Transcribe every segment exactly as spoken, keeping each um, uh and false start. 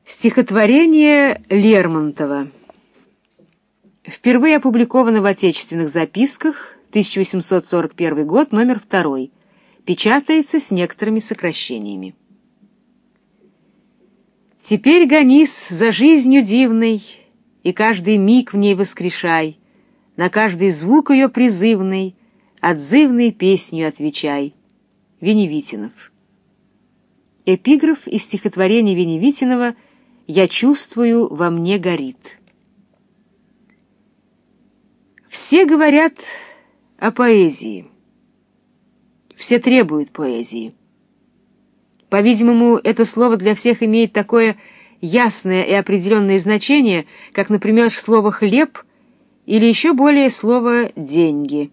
Стихотворение Лермонтова. Впервые опубликовано в «Отечественных записках», тысяча восемьсот сорок первый год, номер второй. Печатается с некоторыми сокращениями. Теперь гонись за жизнью дивной, и каждый миг в ней воскрешай, на каждый звук ее призывный, отзывной песнью отвечай. Веневитинов. Эпиграф из стихотворения Веневитинова «Я чувствую, во мне горит». Все говорят о поэзии. Все требуют поэзии. По-видимому, это слово для всех имеет такое ясное и определенное значение, как, например, слово «хлеб» или еще более слово «деньги».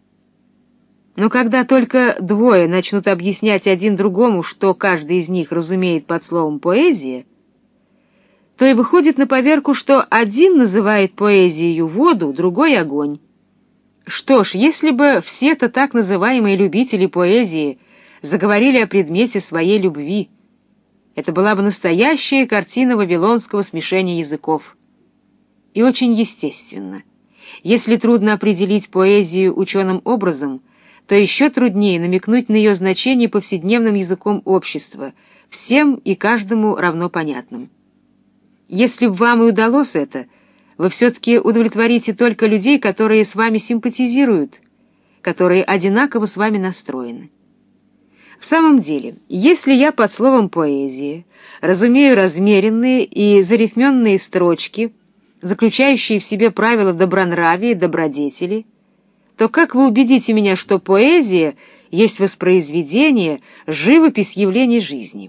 Но когда только двое начнут объяснять один другому, что каждый из них разумеет под словом «поэзия», то и выходит на поверку, что один называет поэзией воду, другой — огонь. Что ж, если бы все-то так называемые любители поэзии заговорили о предмете своей любви, это была бы настоящая картина вавилонского смешения языков. И очень естественно. Если трудно определить поэзию ученым образом, то еще труднее намекнуть на ее значение повседневным языком общества, всем и каждому равно понятным. Если бы вам и удалось это, вы все-таки удовлетворите только людей, которые с вами симпатизируют, которые одинаково с вами настроены. В самом деле, если я под словом «поэзия» разумею размеренные и зарифменные строчки, заключающие в себе правила добронравия и добродетели, то как вы убедите меня, что поэзия есть воспроизведение, живопись явлений жизни?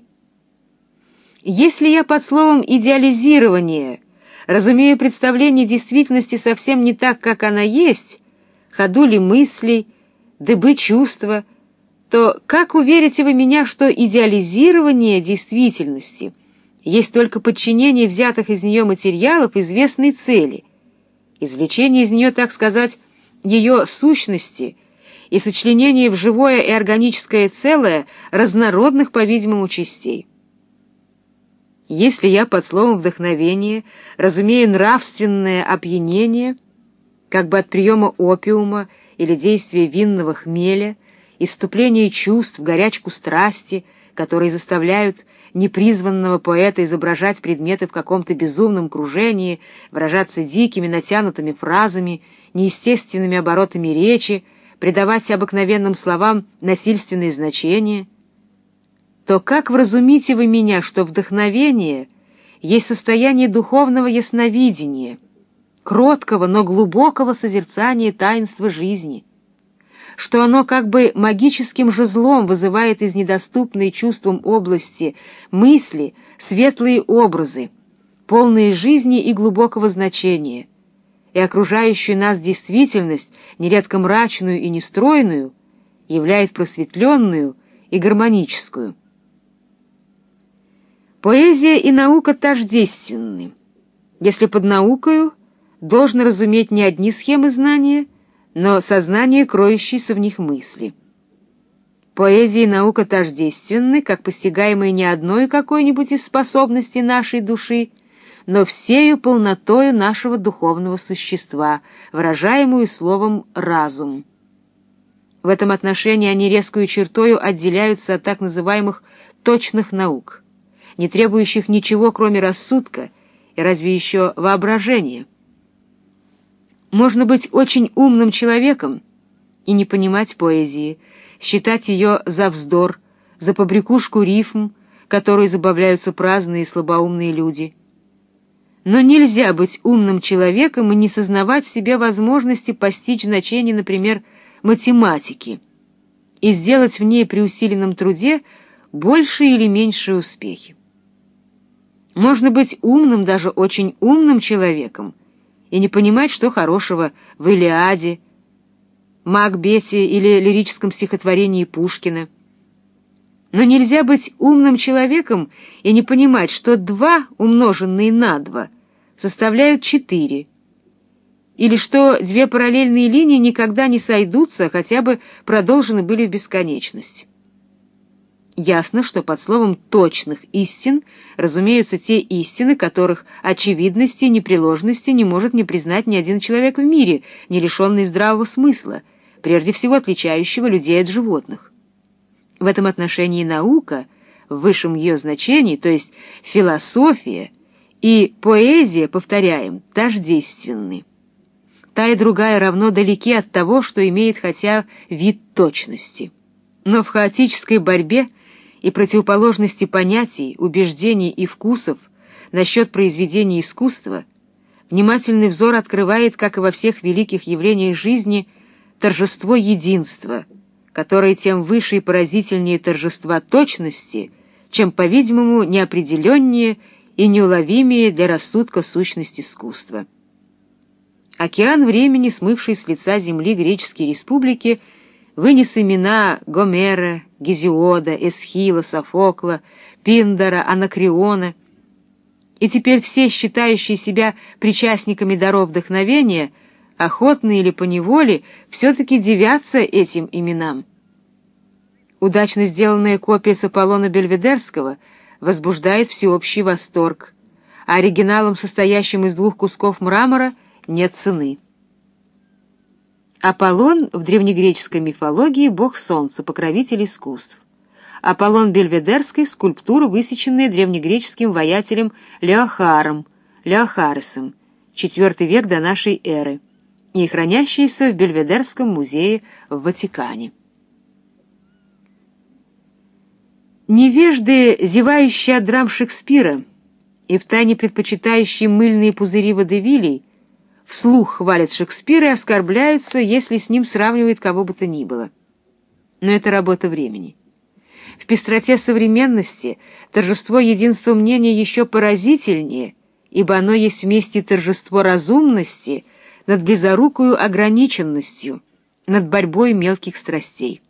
Если я под словом «идеализирование» разумею представление действительности совсем не так, как она есть, ходули мыслей, дыбы чувства, то как уверите вы меня, что идеализирование действительности есть только подчинение взятых из нее материалов известной цели, извлечение из нее, так сказать, ее сущности и сочленение в живое и органическое целое разнородных, по-видимому, частей? Если я под словом «вдохновение» разумею нравственное опьянение, как бы от приема опиума или действия винного хмеля, исступление чувств, горячку страсти, которые заставляют непризванного поэта изображать предметы в каком-то безумном кружении, выражаться дикими натянутыми фразами, неестественными оборотами речи, придавать обыкновенным словам насильственные значения, то как вразумите вы меня, что вдохновение есть состояние духовного ясновидения, кроткого, но глубокого созерцания таинства жизни, что оно как бы магическим жезлом вызывает из недоступной чувствам области мысли светлые образы, полные жизни и глубокого значения, и окружающую нас действительность, нередко мрачную и нестройную, являет просветленную и гармоническую. Поэзия и наука тождественны. Если под наукою должно разуметь не одни схемы знания, но сознание, кроющееся в них мысли. Поэзия и наука тождественны, как постигаемые не одной какой-нибудь из способностей нашей души, но всею полнотою нашего духовного существа, выражаемую словом «разум». В этом отношении они резкою чертою отделяются от так называемых точных наук, не требующих ничего, кроме рассудка и разве еще воображения. Можно быть очень умным человеком и не понимать поэзии, считать ее за вздор, за побрякушку рифм, которой забавляются праздные и слабоумные люди. Но нельзя быть умным человеком и не сознавать в себе возможности постичь значение, например, математики, и сделать в ней при усиленном труде большие или меньшие успехи. Можно быть умным, даже очень умным человеком, и не понимать, что хорошего в «Илиаде», «Макбете» или лирическом стихотворении Пушкина. Но нельзя быть умным человеком и не понимать, что два, умноженные на два, составляют четыре, или что две параллельные линии никогда не сойдутся, хотя бы продолжены были в бесконечность. Ясно, что под словом «точных истин» разумеются те истины, которых очевидности и непреложности не может не признать ни один человек в мире, не лишенный здравого смысла, прежде всего отличающего людей от животных. В этом отношении наука, в высшем ее значении, то есть философия и поэзия, повторяем, тождественны. Та и другая равно далеки от того, что имеет хотя вид точности. Но в хаотической борьбе и противоположности понятий, убеждений и вкусов насчет произведений искусства внимательный взор открывает, как и во всех великих явлениях жизни, торжество единства, которое тем выше и поразительнее торжества точности, чем, по-видимому, неопределеннее и неуловимее для рассудка сущность искусства. Океан времени, смывший с лица земли греческие республики, вынес имена Гомера, Гезиода, Эсхила, Софокла, Пиндара, Анакреона, и теперь все, считающие себя причастниками даров вдохновения, охотно или поневоле, все-таки дивятся этим именам. Удачно сделанная копия с Аполлона Бельведерского возбуждает всеобщий восторг, а оригиналом, состоящим из двух кусков мрамора, нет цены. Аполлон в древнегреческой мифологии — бог солнца, покровитель искусств. Аполлон Бельведерский — скульптура, высеченная древнегреческим воятелем Леохаром, Леохаресом, четвёртый век до нашей эры, и хранящаяся в Бельведерском музее в Ватикане. Невежды, зевающие от драм Шекспира и втайне предпочитающие мыльные пузыри водевилей, вслух хвалят Шекспира и оскорбляются, если с ним сравнивают кого бы то ни было. Но это работа времени. В пестроте современности торжество единства мнения еще поразительнее, ибо оно есть вместе торжество разумности над близорукою ограниченностью, над борьбой мелких страстей.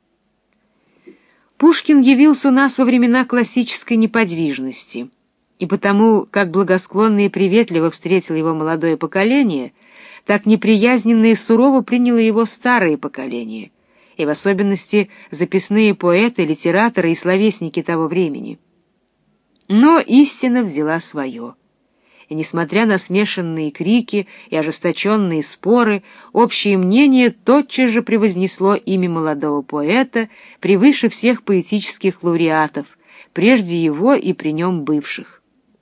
Пушкин явился у нас во времена классической неподвижности, и потому, как благосклонно и приветливо встретило его молодое поколение, так неприязненно и сурово приняло его старое поколение, и в особенности записные поэты, литераторы и словесники того времени. Но истина взяла свое, и, несмотря на смешанные крики и ожесточенные споры, общее мнение тотчас же превознесло имя молодого поэта превыше всех поэтических лауреатов, прежде его и при нем бывших.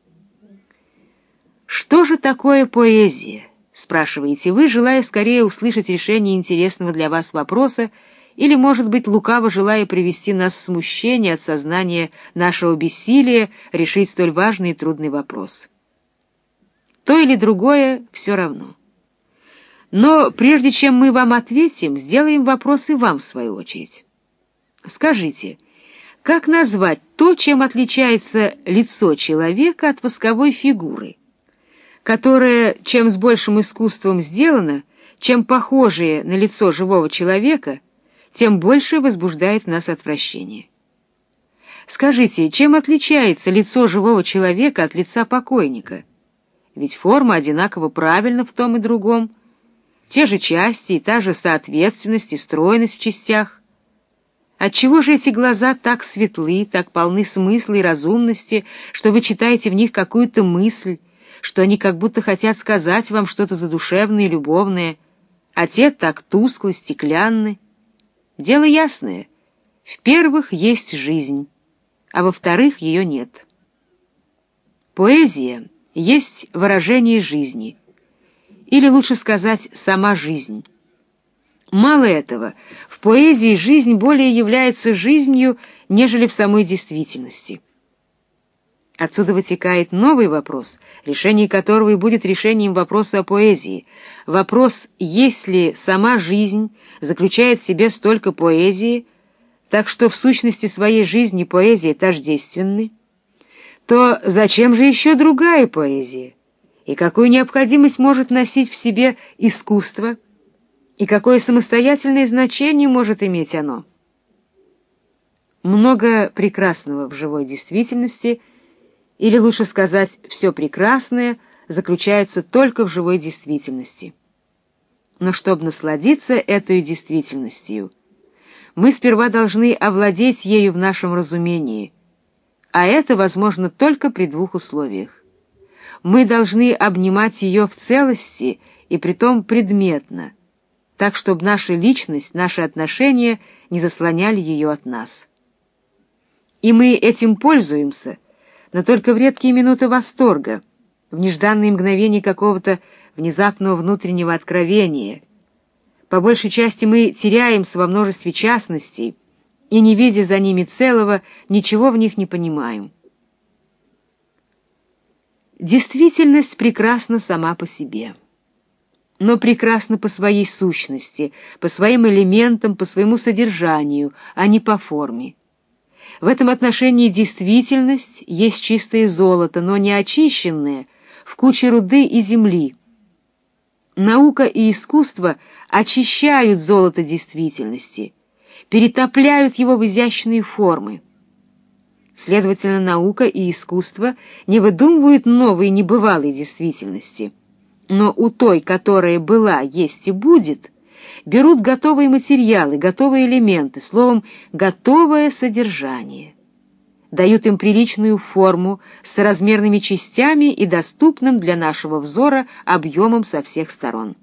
«Что же такое поэзия?» — спрашиваете вы, желая скорее услышать решение интересного для вас вопроса или, может быть, лукаво желая привести нас в смущение от сознания нашего бессилия решить столь важный и трудный вопрос. То или другое все равно. Но прежде чем мы вам ответим, сделаем вопрос и вам в свою очередь. Скажите, как назвать то, чем отличается лицо человека от восковой фигуры, которая, чем с большим искусством сделана, чем похожее на лицо живого человека, тем больше возбуждает в нас отвращение? Скажите, чем отличается лицо живого человека от лица покойника? Ведь форма одинаково правильна в том и другом, те же части и та же соответственность и стройность в частях. Отчего же эти глаза так светлы, так полны смысла и разумности, что вы читаете в них какую-то мысль, что они как будто хотят сказать вам что-то задушевное и любовное, а те так тускло, стеклянны? Дело ясное. В-первых, есть жизнь, а во-вторых, ее нет. Поэзия есть выражение жизни, или лучше сказать, сама жизнь. Мало этого, в поэзии жизнь более является жизнью, нежели в самой действительности. Отсюда вытекает новый вопрос, решение которого и будет решением вопроса о поэзии. Вопрос, если сама жизнь заключает в себе столько поэзии, так что в сущности своей жизни поэзия тождественны, то зачем же еще другая поэзия? И какую необходимость может носить в себе искусство? И какое самостоятельное значение может иметь оно? Много прекрасного в живой действительности, или лучше сказать, все прекрасное заключается только в живой действительности. Но чтобы насладиться этой действительностью, мы сперва должны овладеть ею в нашем разумении, а это возможно только при двух условиях. Мы должны обнимать ее в целости и притом предметно, так, чтобы наша личность, наши отношения не заслоняли ее от нас. И мы этим пользуемся, но только в редкие минуты восторга, в нежданные мгновения какого-то внезапного внутреннего откровения. По большей части мы теряемся во множестве частностей и, не видя за ними целого, ничего в них не понимаем. Действительность прекрасна сама по себе, но прекрасна по своей сущности, по своим элементам, по своему содержанию, а не по форме. В этом отношении действительность есть чистое золото, но не очищенное, в куче руды и земли. Наука и искусство очищают золото действительности, перетопляют его в изящные формы. Следовательно, наука и искусство не выдумывают новой небывалой действительности, но у той, которая была, есть и будет, берут готовые материалы, готовые элементы, словом, готовое содержание, дают им приличную форму с соразмерными частями и доступным для нашего взора объемом со всех сторон.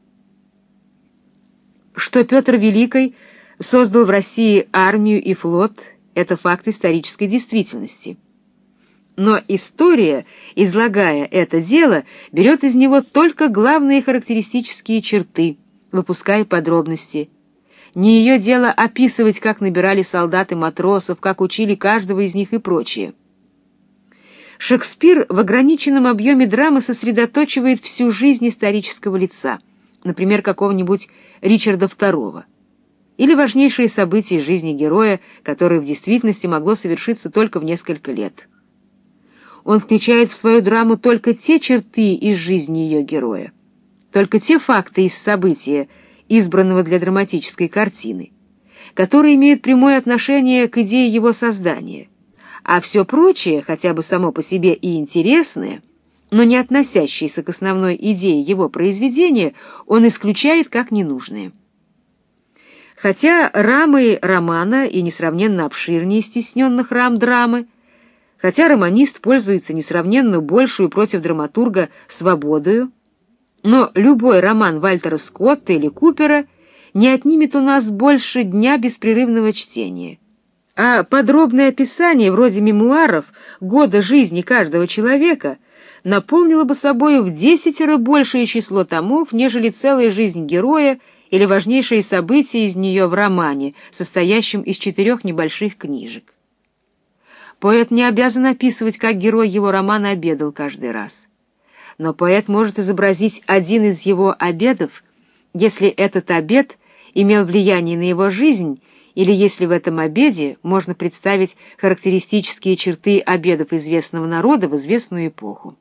Что Петр Великий создал в России армию и флот, это факт исторической действительности. Но история, излагая это дело, берет из него только главные характеристические черты, выпуская подробности. Не ее дело описывать, как набирали солдат и матросов, как учили каждого из них и прочее. Шекспир в ограниченном объеме драмы сосредоточивает всю жизнь исторического лица, например, какого-нибудь Ричарда второго, или важнейшие события жизни героя, которое в действительности могло совершиться только в несколько лет. Он включает в свою драму только те черты из жизни ее героя, только те факты из события, избранного для драматической картины, которые имеют прямое отношение к идее его создания, а все прочее, хотя бы само по себе и интересное, но не относящееся к основной идее его произведения, он исключает как ненужное. Хотя рамы романа и несравненно обширнее стесненных рам драмы, хотя романист пользуется несравненно большую против драматурга свободою, но любой роман Вальтера Скотта или Купера не отнимет у нас больше дня беспрерывного чтения, а подробное описание, вроде мемуаров, года жизни каждого человека, наполнило бы собою в десятеро большее число томов, нежели целая жизнь героя или важнейшие события из нее в романе, состоящем из четырех небольших книжек. Поэт не обязан описывать, как герой его романа обедал каждый раз. Но поэт может изобразить один из его обедов, если этот обед имел влияние на его жизнь, или если в этом обеде можно представить характеристические черты обедов известного народа в известную эпоху.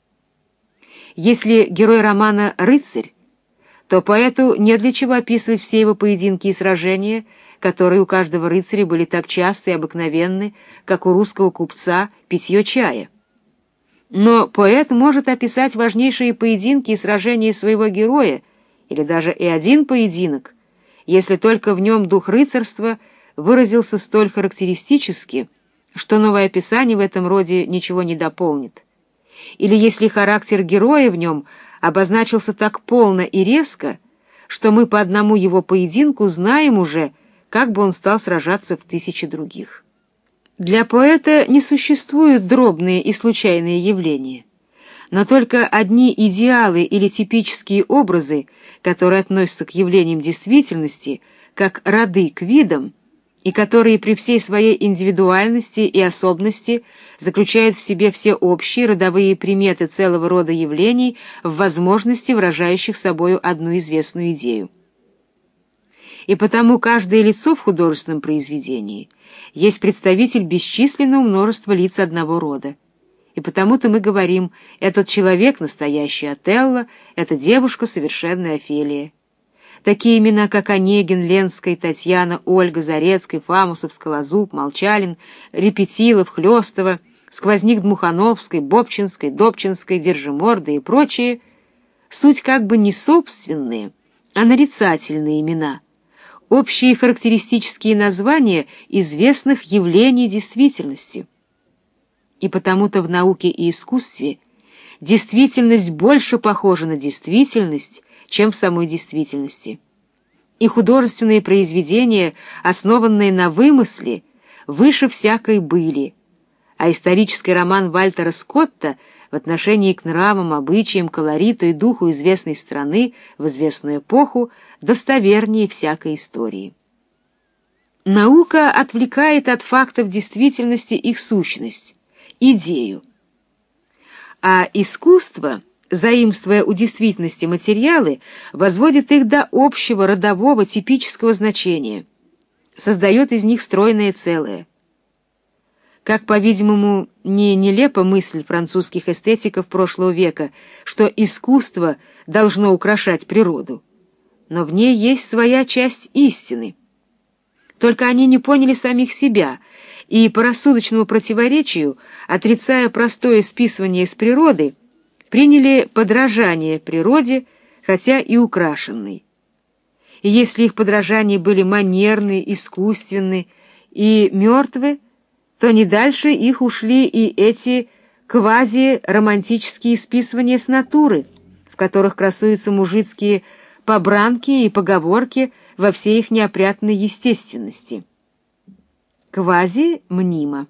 Если герой романа «Рыцарь», то поэту не для чего описывать все его поединки и сражения, которые у каждого рыцаря были так часты и обыкновенны, как у русского купца питье чая. Но поэт может описать важнейшие поединки и сражения своего героя, или даже и один поединок, если только в нем дух рыцарства выразился столь характеристически, что новое описание в этом роде ничего не дополнит, или если характер героя в нем обозначился так полно и резко, что мы по одному его поединку знаем уже, как бы он стал сражаться в тысячи других. Для поэта не существуют дробные и случайные явления, но только одни идеалы или типические образы, которые относятся к явлениям действительности, как роды к видам, и которые при всей своей индивидуальности и особенности заключают в себе все общие родовые приметы целого рода явлений в возможности, выражающих собою одну известную идею. И потому каждое лицо в художественном произведении есть представитель бесчисленного множества лиц одного рода. И потому-то мы говорим: этот человек — настоящий Отелло, эта девушка — совершенная Офелия. Такие имена, как Онегин, Ленская, Татьяна, Ольга, Зарецкая, Фамусов, Скалозуб, Молчалин, Репетилов, Хлёстова, Сквозник Дмухановской, Бобчинской, Добчинской, Держиморда и прочие, суть как бы не собственные, а нарицательные имена, общие характеристические названия известных явлений действительности. И потому-то в науке и искусстве действительность больше похожа на действительность, чем в самой действительности. И художественные произведения, основанные на вымысле, выше всякой были, а исторический роман Вальтера Скотта в отношении к нравам, обычаям, колориту и духу известной страны в известную эпоху достовернее всякой истории. Наука отвлекает от фактов действительности их сущность, идею. А искусство, заимствуя у действительности материалы, возводит их до общего, родового, типического значения, создает из них стройное целое. Как, по-видимому, не нелепа мысль французских эстетиков прошлого века, что искусство должно украшать природу, но в ней есть своя часть истины. Только они не поняли самих себя, и по рассудочному противоречию, отрицая простое списывание из природы, приняли подражание природе, хотя и украшенной. И если их подражания были манерны, искусственны и мертвы, то не дальше их ушли и эти квази-романтические списывания с натуры, в которых красуются мужицкие побранки и поговорки во всей их неопрятной естественности. Квази-мнимо.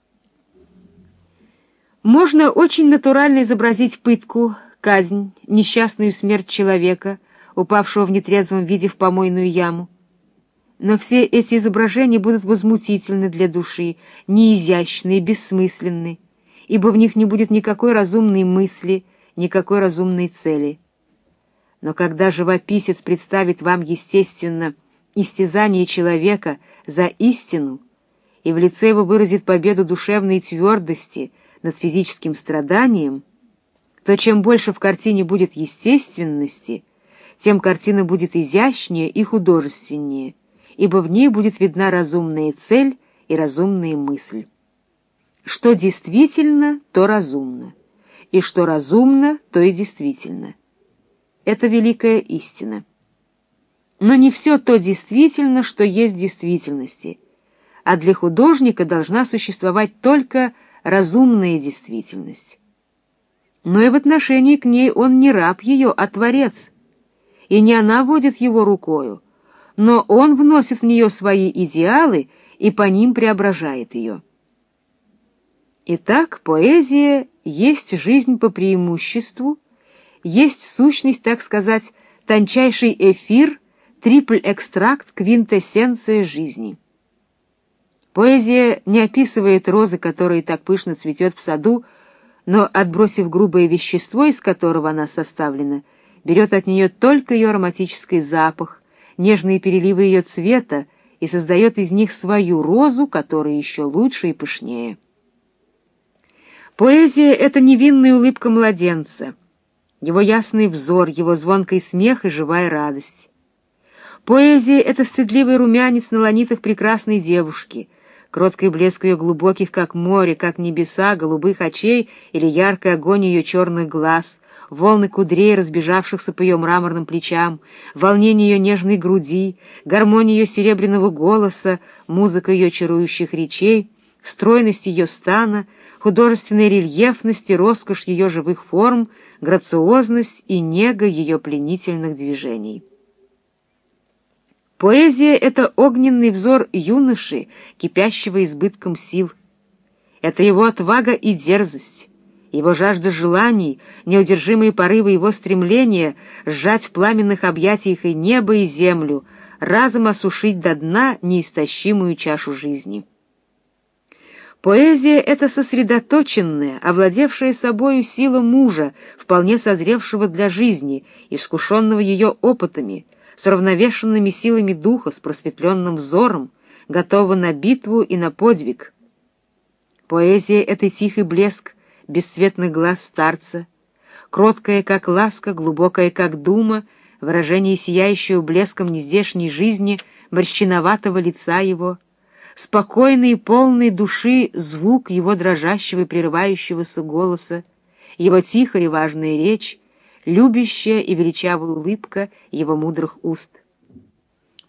Можно очень натурально изобразить пытку, казнь, несчастную смерть человека, упавшего в нетрезвом виде в помойную яму. Но все эти изображения будут возмутительны для души, неизящны и бессмысленны, ибо в них не будет никакой разумной мысли, никакой разумной цели. Но когда живописец представит вам, естественно, истязание человека за истину и в лице его выразит победу душевной твердости над физическим страданием, то чем больше в картине будет естественности, тем картина будет изящнее и художественнее, ибо в ней будет видна разумная цель и разумная мысль. Что действительно, то разумно, и что разумно, то и действительно. Это великая истина. Но не все то действительно, что есть в действительности, а для художника должна существовать только разумная действительность. Но и в отношении к ней он не раб ее, а творец, и не она водит его рукою, но он вносит в нее свои идеалы и по ним преображает ее. Итак, поэзия есть жизнь по преимуществу, есть сущность, так сказать, тончайший эфир, трипль-экстракт, квинтэссенция жизни. Поэзия не описывает розы, которая так пышно цветет в саду, но, отбросив грубое вещество, из которого она составлена, берет от нее только ее ароматический запах, нежные переливы ее цвета и создает из них свою розу, которая еще лучше и пышнее. Поэзия — это невинная улыбка младенца, его ясный взор, его звонкий смех и живая радость. Поэзия — это стыдливый румянец на ланитах прекрасной девушки, кроткий блеск ее глубоких, как море, как небеса, голубых очей или яркий огонь ее черных глаз, волны кудрей, разбежавшихся по ее мраморным плечам, волнение ее нежной груди, гармония ее серебряного голоса, музыка ее чарующих речей, стройность ее стана, художественная рельефность и роскошь ее живых форм, грациозность и нега ее пленительных движений. Поэзия — это огненный взор юноши, кипящего избытком сил. Это его отвага и дерзость, его жажда желаний, неудержимые порывы его стремления сжать в пламенных объятиях и небо, и землю, разом осушить до дна неистощимую чашу жизни. Поэзия — это сосредоточенная, овладевшая собою сила мужа, вполне созревшего для жизни, искушенного ее опытами, с равновешенными силами духа, с просветленным взором, готова на битву и на подвиг. Поэзия — это тихий блеск бесцветных глаз старца, кроткая, как ласка, глубокая, как дума, выражение сияющего блеском нездешней жизни морщиноватого лица его, спокойный и полный души звук его дрожащего и прерывающегося голоса, его тихая и важная речь, любящая и величавая улыбка его мудрых уст.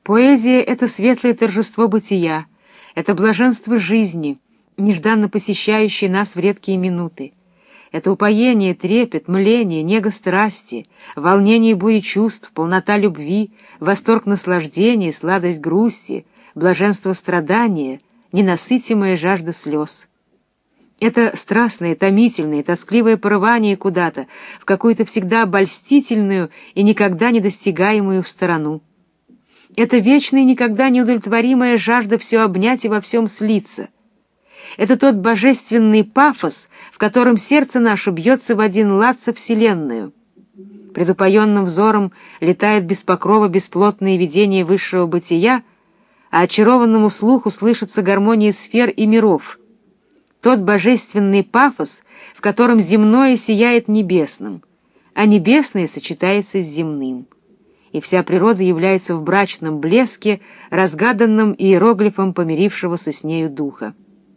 Поэзия — это светлое торжество бытия, это блаженство жизни, нежданно посещающее нас в редкие минуты. Это упоение, трепет, мление, нега страсти, волнение бури чувств, полнота любви, восторг наслаждения, сладость грусти, блаженство страдания, ненасытимая жажда слез. Это страстное, томительное, тоскливое порывание куда-то, в какую-то всегда обольстительную и никогда не достигаемую сторону. Это вечная и никогда неудовлетворимая жажда все обнять и во всем слиться. Это тот божественный пафос, в котором сердце наше бьется в один лад со Вселенную. Пред упоенным взором летают без покрова бесплотные видения высшего бытия, а очарованному слуху слышится гармония сфер и миров. Тот божественный пафос, в котором земное сияет небесным, а небесное сочетается с земным. И вся природа является в брачном блеске, разгаданным иероглифом помирившегося с нею духа.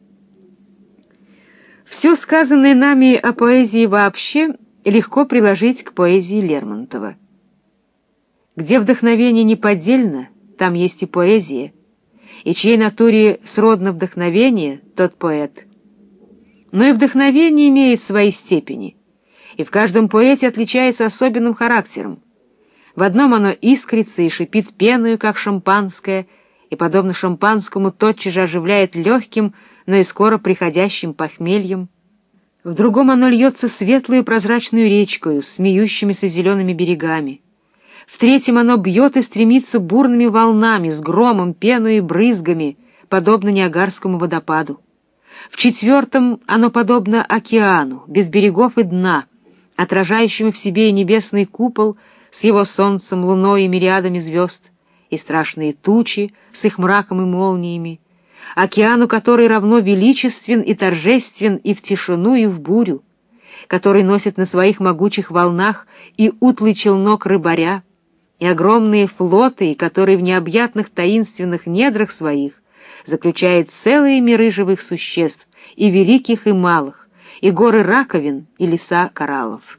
Все сказанное нами о поэзии вообще легко приложить к поэзии Лермонтова. Где вдохновение неподдельно, там есть и поэзия, и чьей натуре сродно вдохновение, тот поэт. Но и вдохновение имеет свои степени, и в каждом поэте отличается особенным характером. В одном оно искрится и шипит пеною, как шампанское, и, подобно шампанскому, тотчас же оживляет легким, но и скоро приходящим похмельем. В другом оно льется светлую прозрачную речкою, смеющимися зелеными берегами. В третьем оно бьет и стремится бурными волнами, с громом, пеной и брызгами, подобно Ниагарскому водопаду. В четвертом оно подобно океану, без берегов и дна, отражающему в себе и небесный купол с его солнцем, луной и мириадами звезд, и страшные тучи с их мраком и молниями, океану, который равно величествен и торжествен и в тишину, и в бурю, который носит на своих могучих волнах и утлый челнок рыбаря, и огромные флоты, и который в необъятных таинственных недрах своих заключает целые миры живых существ, и великих, и малых, и горы раковин, и леса кораллов.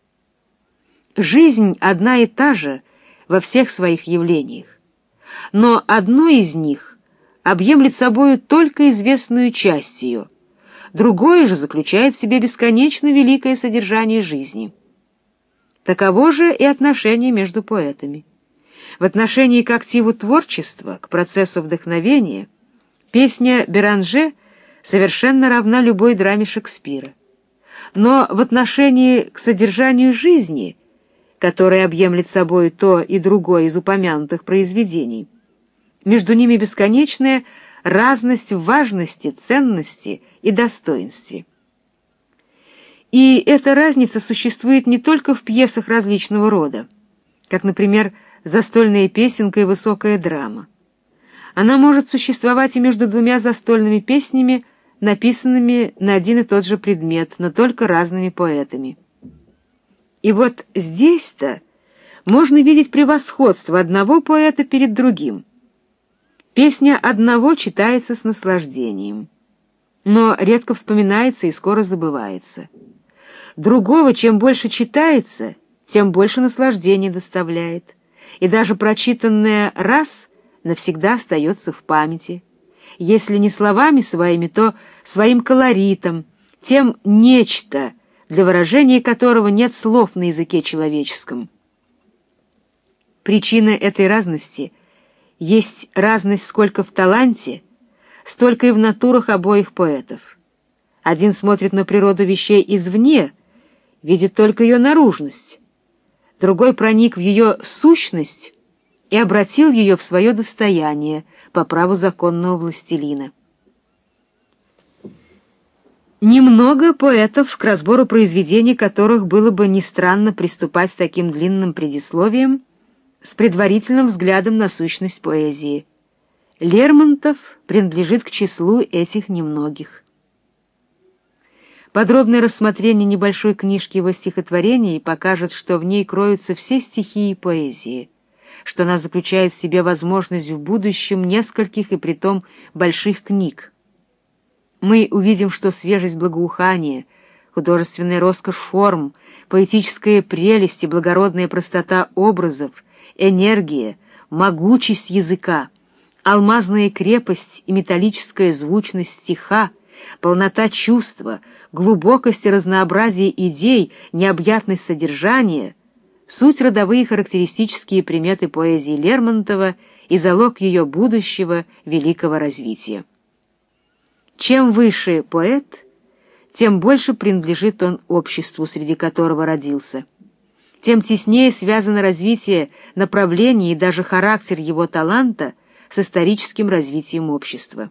Жизнь одна и та же во всех своих явлениях, но одно из них объемлет собою только известную часть ее, другое же заключает в себе бесконечно великое содержание жизни. Таково же и отношение между поэтами. В отношении к активу творчества, к процессу вдохновения, песня Беранже совершенно равна любой драме Шекспира. Но в отношении к содержанию жизни, которое объемлет собой то и другое из упомянутых произведений, между ними бесконечная разность в важности, ценности и достоинстве. И эта разница существует не только в пьесах различного рода, как, например, застольная песенка и высокая драма. Она может существовать и между двумя застольными песнями, написанными на один и тот же предмет, но только разными поэтами. И вот здесь-то можно видеть превосходство одного поэта перед другим. Песня одного читается с наслаждением, но редко вспоминается и скоро забывается. Другого, чем больше читается, тем больше наслаждения доставляет, и даже прочитанное раз навсегда остается в памяти, если не словами своими, то своим колоритом, тем нечто, для выражения которого нет слов на языке человеческом. Причина этой разности есть разность сколько в таланте, столько и в натурах обоих поэтов. Один смотрит на природу вещей извне, видит только ее наружность, другой проник в ее сущность и обратил ее в свое достояние по праву законного властелина. Немного поэтов, к разбору произведений которых было бы не странно приступать с таким длинным предисловием, с предварительным взглядом на сущность поэзии. Лермонтов принадлежит к числу этих немногих. Подробное рассмотрение небольшой книжки его стихотворений покажет, что в ней кроются все стихии поэзии, что она заключает в себе возможность в будущем нескольких и притом больших книг. Мы увидим, что свежесть благоухания, художественная роскошь форм, поэтическая прелесть и благородная простота образов, энергия, могучесть языка, алмазная крепость и металлическая звучность стиха, полнота чувства, глубокость и разнообразие идей, необъятность содержания — суть родовые характеристические приметы поэзии Лермонтова и залог ее будущего великого развития. Чем выше поэт, тем больше принадлежит он обществу, среди которого родился, тем теснее связано развитие направления и даже характер его таланта с историческим развитием общества.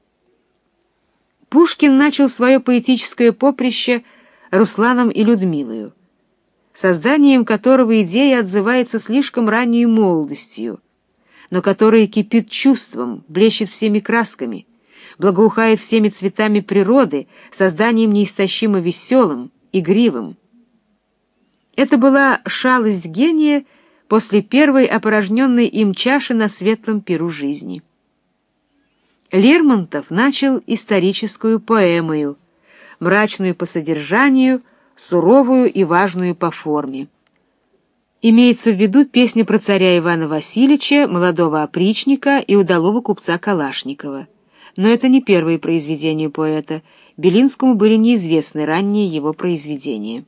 Пушкин начал свое поэтическое поприще Русланом и Людмилою, созданием которого идея отзывается слишком ранней молодостью, но которая кипит чувством, блещет всеми красками, благоухает всеми цветами природы, созданием неистощимо веселым, игривым. Это была шалость гения после первой опорожненной им чаши на светлом пиру жизни. Лермонтов начал историческую поэмою, мрачную по содержанию, суровую и важную по форме. Имеется в виду песня про царя Ивана Васильевича, молодого опричника и удалого купца Калашникова. Но это не первые произведения поэта, Белинскому были неизвестны ранние его произведения.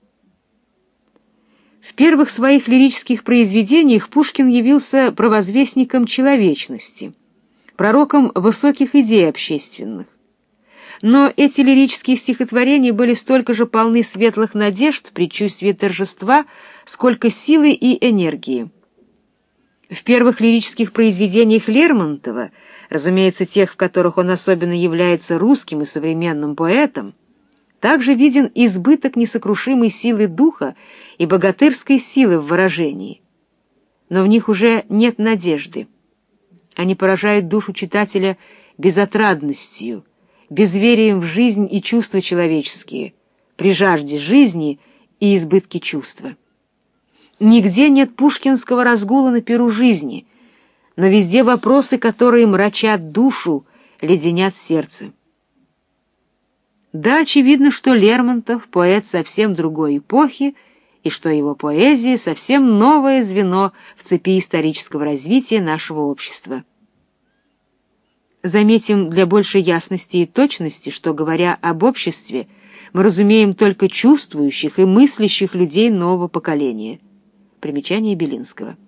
В первых своих лирических произведениях Пушкин явился провозвестником человечности, пророком высоких идей общественных. Но эти лирические стихотворения были столько же полны светлых надежд, предчувствия торжества, сколько силы и энергии. В первых лирических произведениях Лермонтова, разумеется, тех, в которых он особенно является русским и современным поэтом, также виден избыток несокрушимой силы духа и богатырской силы в выражении. Но в них уже нет надежды. Они поражают душу читателя безотрадностью, безверием в жизнь и чувства человеческие, при жажде жизни и избытке чувства. Нигде нет пушкинского разгула на пиру жизни, но везде вопросы, которые мрачат душу, леденят сердце. Да, очевидно, что Лермонтов — поэт совсем другой эпохи, и что его поэзия — совсем новое звено в цепи исторического развития нашего общества. Заметим для большей ясности и точности, что, говоря об обществе, мы разумеем только чувствующих и мыслящих людей нового поколения. Примечание Белинского.